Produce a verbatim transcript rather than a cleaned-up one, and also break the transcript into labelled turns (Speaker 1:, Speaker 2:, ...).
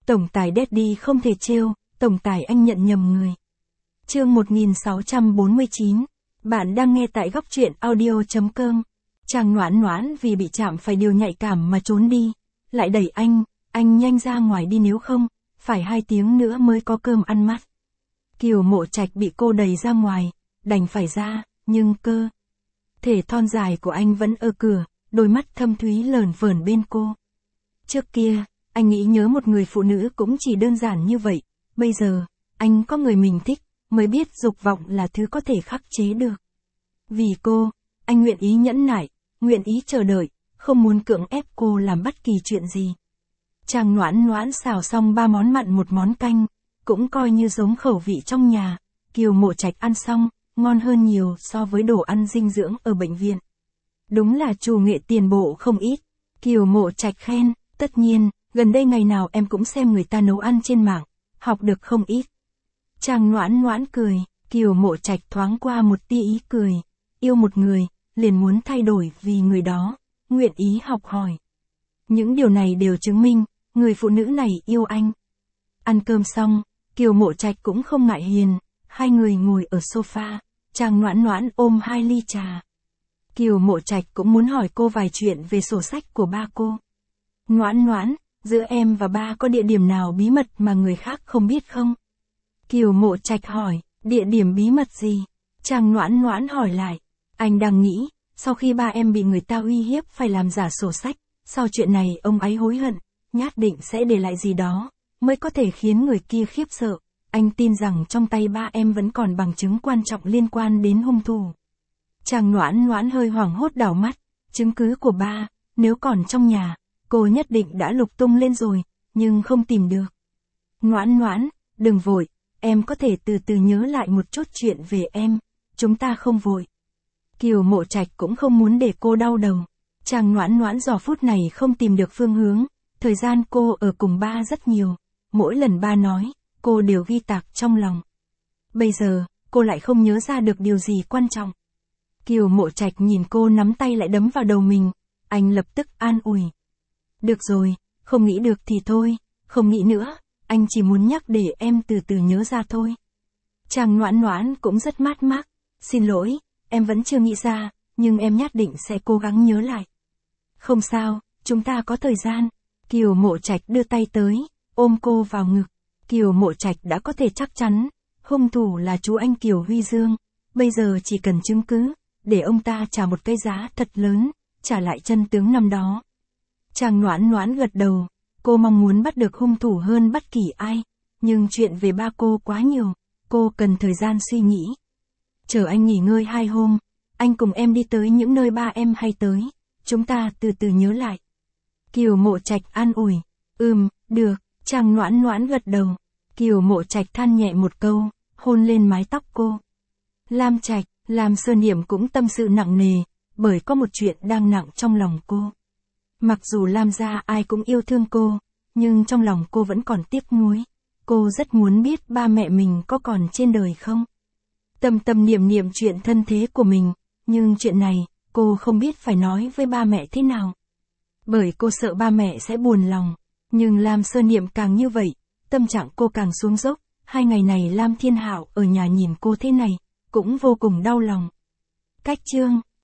Speaker 1: Tổng tài Daddy không thể trêu, tổng tài anh nhận nhầm người. Chương một nghìn sáu trăm bốn mươi chín. Bạn đang nghe tại góc truyện audio chấm com. Chàng Noãn Noãn vì bị chạm phải điều nhạy cảm mà trốn đi. Lại đẩy anh, anh nhanh ra ngoài đi nếu không, phải hai tiếng nữa mới có cơm ăn mắt. Kiều Mộ Trạch bị cô đẩy ra ngoài, đành phải ra, nhưng cơ thể thon dài của anh vẫn ở cửa, đôi mắt thâm thúy lởn vởn bên cô. Trước kia, anh nghĩ nhớ một người phụ nữ cũng chỉ đơn giản như vậy, bây giờ, anh có người mình thích, mới biết dục vọng là thứ có thể khắc chế được. Vì cô, anh nguyện ý nhẫn nại, nguyện ý chờ đợi, không muốn cưỡng ép cô làm bất kỳ chuyện gì. Chàng Noãn Noãn xào xong ba món mặn một món canh, cũng coi như giống khẩu vị trong nhà. Kiều Mộ Trạch ăn xong, ngon hơn nhiều so với đồ ăn dinh dưỡng ở bệnh viện. Đúng là chủ nghệ tiền bộ không ít. Kiều Mộ Trạch khen, tất nhiên, gần đây ngày nào em cũng xem người ta nấu ăn trên mạng, học được không ít. Chàng Noãn Noãn cười, Kiều Mộ Trạch thoáng qua một tia ý cười. Yêu một người, liền muốn thay đổi vì người đó, nguyện ý học hỏi. Những điều này đều chứng minh, người phụ nữ này yêu anh. Ăn cơm xong, Kiều Mộ Trạch cũng không ngại hiền, hai người ngồi ở sofa, chàng Noãn Noãn ôm hai ly trà. Kiều Mộ Trạch cũng muốn hỏi cô vài chuyện về sổ sách của ba cô. Noãn Noãn, giữa em và ba có địa điểm nào bí mật mà người khác không biết không? Kiều Mộ Trạch hỏi, địa điểm bí mật gì? Chàng Noãn Noãn hỏi lại, anh đang nghĩ, sau khi ba em bị người ta uy hiếp phải làm giả sổ sách, sau chuyện này ông ấy hối hận, nhất định sẽ để lại gì đó, mới có thể khiến người kia khiếp sợ. Anh tin rằng trong tay ba em vẫn còn bằng chứng quan trọng liên quan đến hung thủ. Chàng Noãn Noãn hơi hoảng hốt đảo mắt, chứng cứ của ba, nếu còn trong nhà, cô nhất định đã lục tung lên rồi, nhưng không tìm được. Noãn Noãn, đừng vội, em có thể từ từ nhớ lại một chút chuyện về em, chúng ta không vội. Kiều Mộ Trạch cũng không muốn để cô đau đầu. Chàng Noãn Noãn giờ phút này không tìm được phương hướng, thời gian cô ở cùng ba rất nhiều, mỗi lần ba nói, cô đều ghi tạc trong lòng. Bây giờ, cô lại không nhớ ra được điều gì quan trọng. Kiều Mộ Trạch nhìn cô nắm tay lại đấm vào đầu mình, anh lập tức an ủi. Được rồi, không nghĩ được thì thôi, không nghĩ nữa, anh chỉ muốn nhắc để em từ từ nhớ ra thôi. Chàng Noãn Noãn cũng rất mát mát, xin lỗi, em vẫn chưa nghĩ ra, nhưng em nhất định sẽ cố gắng nhớ lại. Không sao, chúng ta có thời gian. Kiều Mộ Trạch đưa tay tới, ôm cô vào ngực. Kiều Mộ Trạch đã có thể chắc chắn, hung thủ là chú anh Kiều Huy Dương, bây giờ chỉ cần chứng cứ, để ông ta trả một cái giá thật lớn, trả lại chân tướng năm đó. Chàng Noãn Noãn gật đầu, cô mong muốn bắt được hung thủ hơn bất kỳ ai, nhưng chuyện về ba cô quá nhiều, cô cần thời gian suy nghĩ. Chờ anh nghỉ ngơi hai hôm, anh cùng em đi tới những nơi ba em hay tới, chúng ta từ từ nhớ lại. Kiều Mộ Trạch an ủi, ừm, được, chàng Noãn Noãn gật đầu. Kiều Mộ Trạch than nhẹ một câu, hôn lên mái tóc cô. Lam Trạch, Lam Sơ Niệm cũng tâm sự nặng nề, bởi có một chuyện đang nặng trong lòng cô. Mặc dù Lam gia ai cũng yêu thương cô, nhưng trong lòng cô vẫn còn tiếc nuối. Cô rất muốn biết ba mẹ mình có còn trên đời không. Tâm tâm niệm niệm chuyện thân thế của mình, nhưng chuyện này, cô không biết phải nói với ba mẹ thế nào. Bởi cô sợ ba mẹ sẽ buồn lòng, nhưng Lam Sơ Niệm càng như vậy, tâm trạng cô càng xuống dốc. Hai ngày này Lam Thiên Hạo ở nhà nhìn cô thế này, cũng vô cùng đau lòng. Cách chương